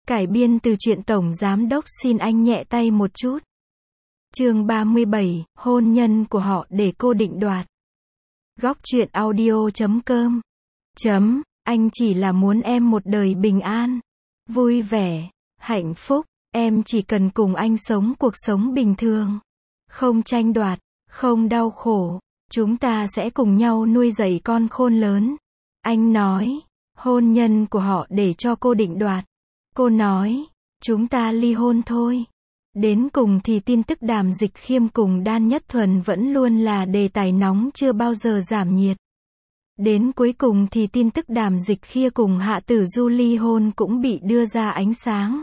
Cải biên từ truyện Tổng Giám Đốc xin anh nhẹ tay một chút. Chương 37, hôn nhân của họ để cô định đoạt. Góc truyện audio.com. Anh chỉ là muốn em một đời bình an, vui vẻ, hạnh phúc. Em chỉ cần cùng anh sống cuộc sống bình thường. Không tranh đoạt, không đau khổ. Chúng ta sẽ cùng nhau nuôi dạy con khôn lớn. Anh nói, hôn nhân của họ để cho cô định đoạt. Cô nói, chúng ta ly hôn thôi. Đến cùng thì tin tức Đàm Dịch Khiêm cùng Đan Nhất Thuần vẫn luôn là đề tài nóng chưa bao giờ giảm nhiệt. Đến cuối cùng thì tin tức Đàm Dịch Khiêm cùng Hạ Tử Du ly hôn cũng bị đưa ra ánh sáng.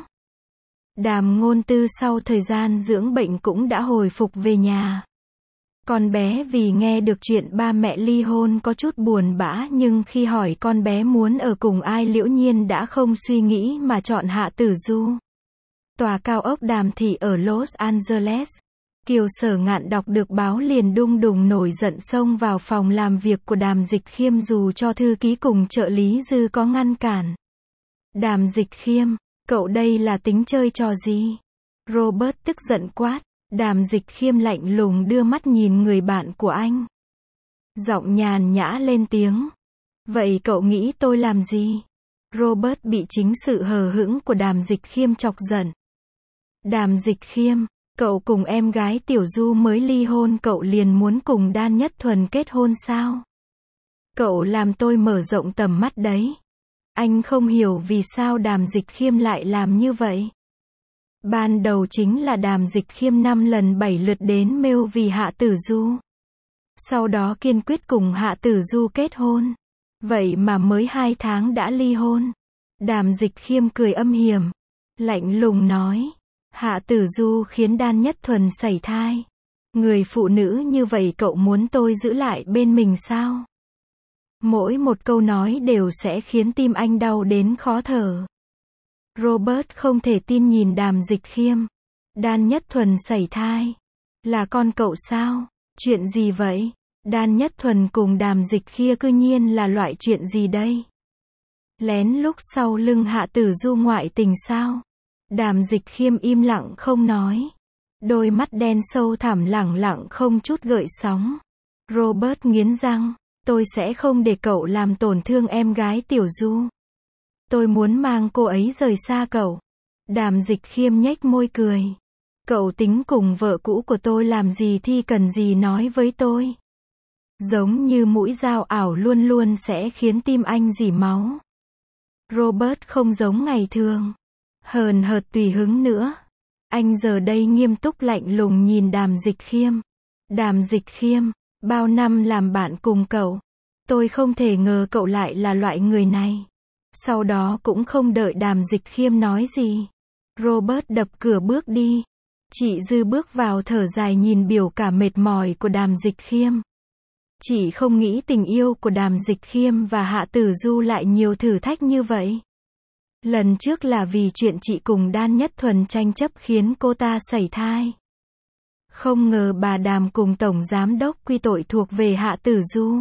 Đàm Ngôn Tư sau thời gian dưỡng bệnh cũng đã hồi phục về nhà. Con bé vì nghe được chuyện ba mẹ ly hôn có chút buồn bã, nhưng khi hỏi con bé muốn ở cùng ai, Liễu Nhiên đã không suy nghĩ mà chọn Hạ Tử Du. Tòa cao ốc Đàm thị ở Los Angeles. Kiều Sở Ngạn đọc được báo liền đung đùng nổi giận xông vào phòng làm việc của Đàm Dịch Khiêm dù cho thư ký cùng trợ lý Dư có ngăn cản. Đàm Dịch Khiêm, cậu đây là tính chơi trò gì? Robert tức giận quát. Đàm Dịch Khiêm lạnh lùng đưa mắt nhìn người bạn của anh. Giọng nhàn nhã lên tiếng. Vậy cậu nghĩ tôi làm gì? Robert bị chính sự hờ hững của Đàm Dịch Khiêm chọc giận. Đàm Dịch Khiêm, cậu cùng em gái Tiểu Du mới ly hôn, cậu liền muốn cùng Đan Nhất Thuần kết hôn sao? Cậu làm tôi mở rộng tầm mắt đấy. Anh không hiểu vì sao Đàm Dịch Khiêm lại làm như vậy. Ban đầu chính là Đàm Dịch Khiêm 5 lần 7 lượt đến mêu vì Hạ Tử Du. Sau đó kiên quyết cùng Hạ Tử Du kết hôn. Vậy mà mới 2 tháng đã ly hôn. Đàm Dịch Khiêm cười âm hiểm, lạnh lùng nói. Hạ Tử Du khiến Đan Nhất Thuần sảy thai. Người phụ nữ như vậy cậu muốn tôi giữ lại bên mình sao? Mỗi một câu nói đều sẽ khiến tim anh đau đến khó thở. Robert không thể tin nhìn Đàm Dịch Khiêm. Đan Nhất Thuần sảy thai. Là con cậu sao? Chuyện gì vậy? Đan Nhất Thuần cùng Đàm Dịch Khiêm cư nhiên là loại chuyện gì đây? Lén lúc sau lưng Hạ Tử Du ngoại tình sao? Đàm Dịch Khiêm im lặng không nói. Đôi mắt đen sâu thẳm lẳng lặng không chút gợn sóng. Robert nghiến răng. Tôi sẽ không để cậu làm tổn thương em gái Tiểu Du. Tôi muốn mang cô ấy rời xa cậu. Đàm Dịch Khiêm nhếch môi cười. Cậu tính cùng vợ cũ của tôi làm gì thì cần gì nói với tôi. Giống như mũi dao ảo luôn luôn sẽ khiến tim anh rỉ máu. Robert không giống ngày thường. Hờn hợt tùy hứng nữa. Anh giờ đây nghiêm túc lạnh lùng nhìn Đàm Dịch Khiêm. Đàm Dịch Khiêm, bao năm làm bạn cùng cậu. Tôi không thể ngờ cậu lại là loại người này. Sau đó cũng không đợi Đàm Dịch Khiêm nói gì. Robert đập cửa bước đi. Chị Dư bước vào thở dài nhìn biểu cảm mệt mỏi của Đàm Dịch Khiêm. Chị không nghĩ tình yêu của Đàm Dịch Khiêm và Hạ Tử Du lại nhiều thử thách như vậy. Lần trước là vì chuyện chị cùng Đan Nhất Thuần tranh chấp khiến cô ta sảy thai. Không ngờ bà Đàm cùng Tổng Giám Đốc quy tội thuộc về Hạ Tử Du.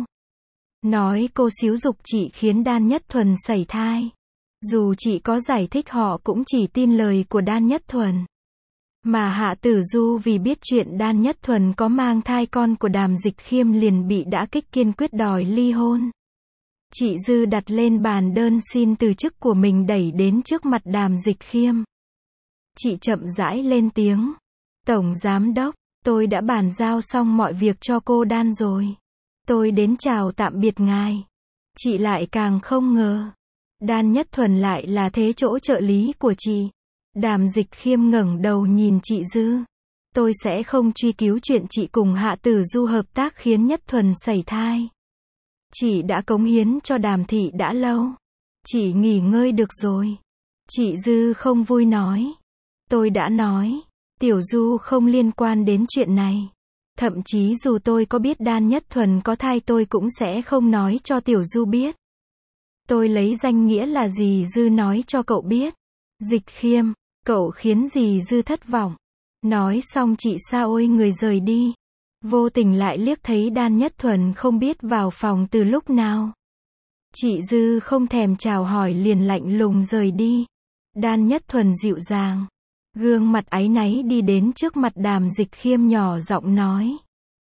Nói cô xúi giục chị khiến Đan Nhất Thuần sảy thai. Dù chị có giải thích họ cũng chỉ tin lời của Đan Nhất Thuần. Mà Hạ Tử Du vì biết chuyện Đan Nhất Thuần có mang thai con của Đàm Dịch Khiêm liền bị đả kích, kiên quyết đòi ly hôn. Chị Dư đặt lên bàn đơn xin từ chức của mình đẩy đến trước mặt Đàm Dịch Khiêm. Chị chậm rãi lên tiếng. Tổng Giám Đốc, tôi đã bàn giao xong mọi việc cho cô Đan rồi. Tôi đến chào tạm biệt ngài. Chị lại càng không ngờ. Đan Nhất Thuần lại là thế chỗ trợ lý của chị. Đàm Dịch Khiêm ngẩng đầu nhìn chị Dư. Tôi sẽ không truy cứu chuyện chị cùng Hạ Tử Du hợp tác khiến Nhất Thuần sảy thai. Chị đã cống hiến cho Đàm thị đã lâu. Chị nghỉ ngơi được rồi. Chị Dư không vui nói. Tôi đã nói. Tiểu Du không liên quan đến chuyện này. Thậm chí dù tôi có biết Đan Nhất Thuần có thai tôi cũng sẽ không nói cho Tiểu Du biết. Tôi lấy danh nghĩa là dì Dư nói cho cậu biết. Dịch Khiêm, cậu khiến dì Dư thất vọng. Nói xong chị xa ôi người rời đi. Vô tình lại liếc thấy Đan Nhất Thuần không biết vào phòng từ lúc nào. Chị Dư không thèm chào hỏi liền lạnh lùng rời đi. Đan Nhất Thuần dịu dàng, gương mặt áy náy đi đến trước mặt Đàm Dịch Khiêm nhỏ giọng nói.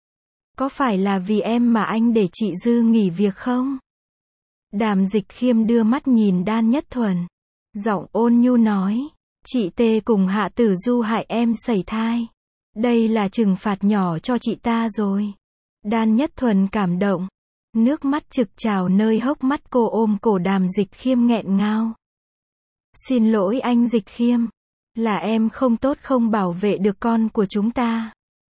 Có phải là vì em mà anh để chị Dư nghỉ việc không? Đàm Dịch Khiêm đưa mắt nhìn Đan Nhất Thuần, giọng ôn nhu nói. Chị Tê cùng Hạ Tử Du hại em sẩy thai. Đây là trừng phạt nhỏ cho chị ta rồi. Đan Nhất Thuần cảm động. Nước mắt trực trào nơi hốc mắt cô, ôm cổ Đàm Dịch Khiêm nghẹn ngào. Xin lỗi anh Dịch Khiêm. Là em không tốt, không bảo vệ được con của chúng ta.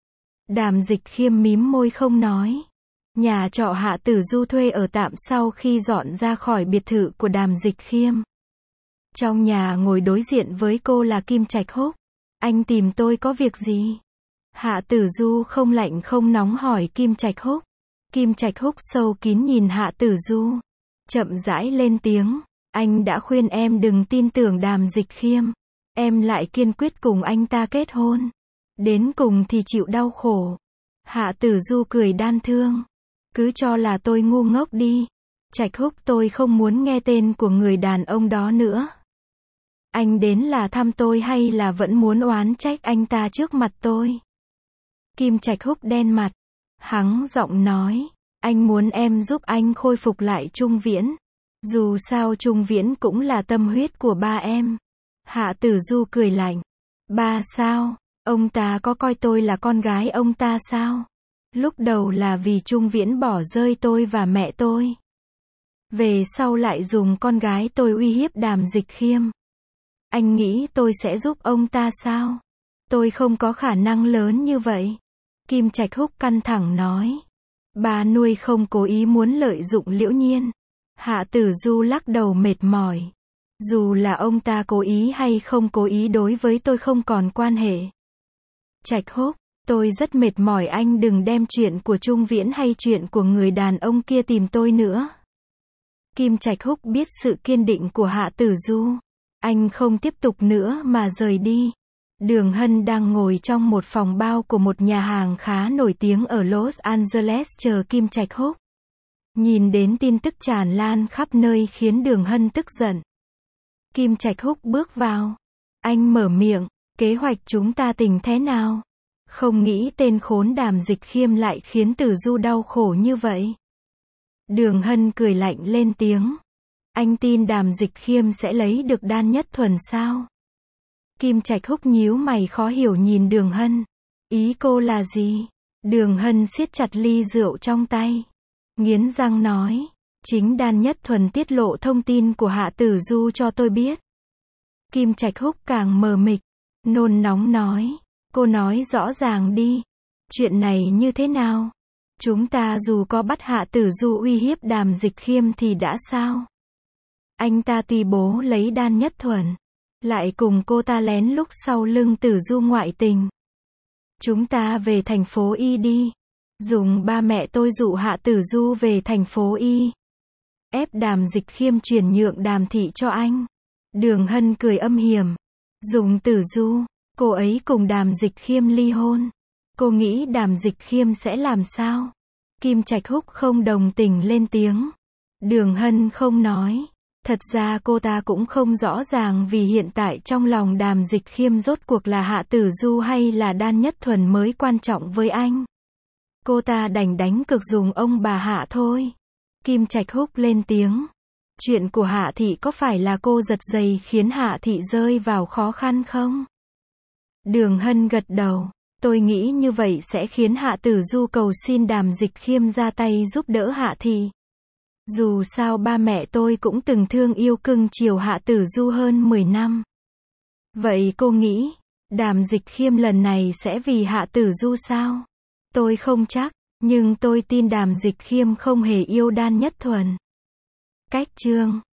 Đàm Dịch Khiêm mím môi không nói. Nhà trọ Hạ Tử Du thuê ở tạm sau khi dọn ra khỏi biệt thự của Đàm Dịch Khiêm. Trong nhà ngồi đối diện với cô là Kim Trạch Húc. Anh tìm tôi có việc gì? Hạ Tử Du không lạnh không nóng hỏi Kim Trạch Húc. Kim Trạch Húc sâu kín nhìn Hạ Tử Du, chậm rãi lên tiếng. Anh đã khuyên em đừng tin tưởng Đàm Dịch Khiêm. Em lại kiên quyết cùng anh ta kết hôn. Đến cùng thì chịu đau khổ. Hạ Tử Du cười đan thương. Cứ cho là tôi ngu ngốc đi. Trạch Húc, tôi không muốn nghe tên của người đàn ông đó nữa. Anh đến là thăm tôi hay là vẫn muốn oán trách anh ta trước mặt tôi? Kim Trạch Húc đen mặt, hắng giọng nói. Anh muốn em giúp anh khôi phục lại Trung Viễn. Dù sao Trung Viễn cũng là tâm huyết của ba em. Hạ Tử Du cười lạnh. Ba sao? Ông ta có coi tôi là con gái ông ta sao? Lúc đầu là vì Trung Viễn bỏ rơi tôi và mẹ tôi. Về sau lại dùng con gái tôi uy hiếp Đàm Dịch Khiêm. Anh nghĩ tôi sẽ giúp ông ta sao? Tôi không có khả năng lớn như vậy. Kim Trạch Húc căng thẳng nói. Bà nuôi không cố ý muốn lợi dụng Liễu Nhiên. Hạ Tử Du lắc đầu mệt mỏi. Dù là ông ta cố ý hay không cố ý đối với tôi không còn quan hệ. Trạch Húc, tôi rất mệt mỏi, anh đừng đem chuyện của Trung Viễn hay chuyện của người đàn ông kia tìm tôi nữa. Kim Trạch Húc biết sự kiên định của Hạ Tử Du. Anh không tiếp tục nữa mà rời đi. Đường Hân đang ngồi trong một phòng bao của một nhà hàng khá nổi tiếng ở Los Angeles chờ Kim Trạch Húc. Nhìn đến tin tức tràn lan khắp nơi khiến Đường Hân tức giận. Kim Trạch Húc bước vào. Anh mở miệng, kế hoạch chúng ta tình thế nào? Không nghĩ tên khốn Đàm Dịch Khiêm lại khiến Tử Du đau khổ như vậy. Đường Hân cười lạnh lên tiếng. Anh tin Đàm Dịch Khiêm sẽ lấy được Đan Nhất Thuần sao? Kim Trạch Húc nhíu mày khó hiểu nhìn Đường Hân. Ý cô là gì? Đường Hân siết chặt ly rượu trong tay. Nghiến răng nói. Chính Đan Nhất Thuần tiết lộ thông tin của Hạ Tử Du cho tôi biết. Kim Trạch Húc càng mờ mịt, nôn nóng nói. Cô nói rõ ràng đi. Chuyện này như thế nào? Chúng ta dù có bắt Hạ Tử Du uy hiếp Đàm Dịch Khiêm thì đã sao? Anh ta tùy bố lấy Đan Nhất Thuần, lại cùng cô ta lén lút sau lưng Tử Du ngoại tình. Chúng ta về thành phố Y đi. Dùng ba mẹ tôi dụ Hạ Tử Du về thành phố Y. Ép Đàm Dịch Khiêm chuyển nhượng Đàm thị cho anh. Đường Hân cười âm hiểm. Dùng Tử Du, cô ấy cùng Đàm Dịch Khiêm ly hôn. Cô nghĩ Đàm Dịch Khiêm sẽ làm sao? Kim Trạch Húc không đồng tình lên tiếng. Đường Hân không nói. Thật ra cô ta cũng không rõ ràng vì hiện tại trong lòng Đàm Dịch Khiêm rốt cuộc là Hạ Tử Du hay là Đan Nhất Thuần mới quan trọng với anh. Cô ta đành đánh cược dùng ông bà Hạ thôi. Kim Trạch Húc lên tiếng. Chuyện của Hạ thị có phải là cô giật giày khiến Hạ thị rơi vào khó khăn không? Đường Hân gật đầu. Tôi nghĩ như vậy sẽ khiến Hạ Tử Du cầu xin Đàm Dịch Khiêm ra tay giúp đỡ Hạ thị. Dù sao ba mẹ tôi cũng từng thương yêu cưng chiều Hạ Tử Du hơn 10 năm. Vậy cô nghĩ, Đàm Dịch Khiêm lần này sẽ vì Hạ Tử Du sao? Tôi không chắc, nhưng tôi tin Đàm Dịch Khiêm không hề yêu Đan Nhất Thuần. Cách chương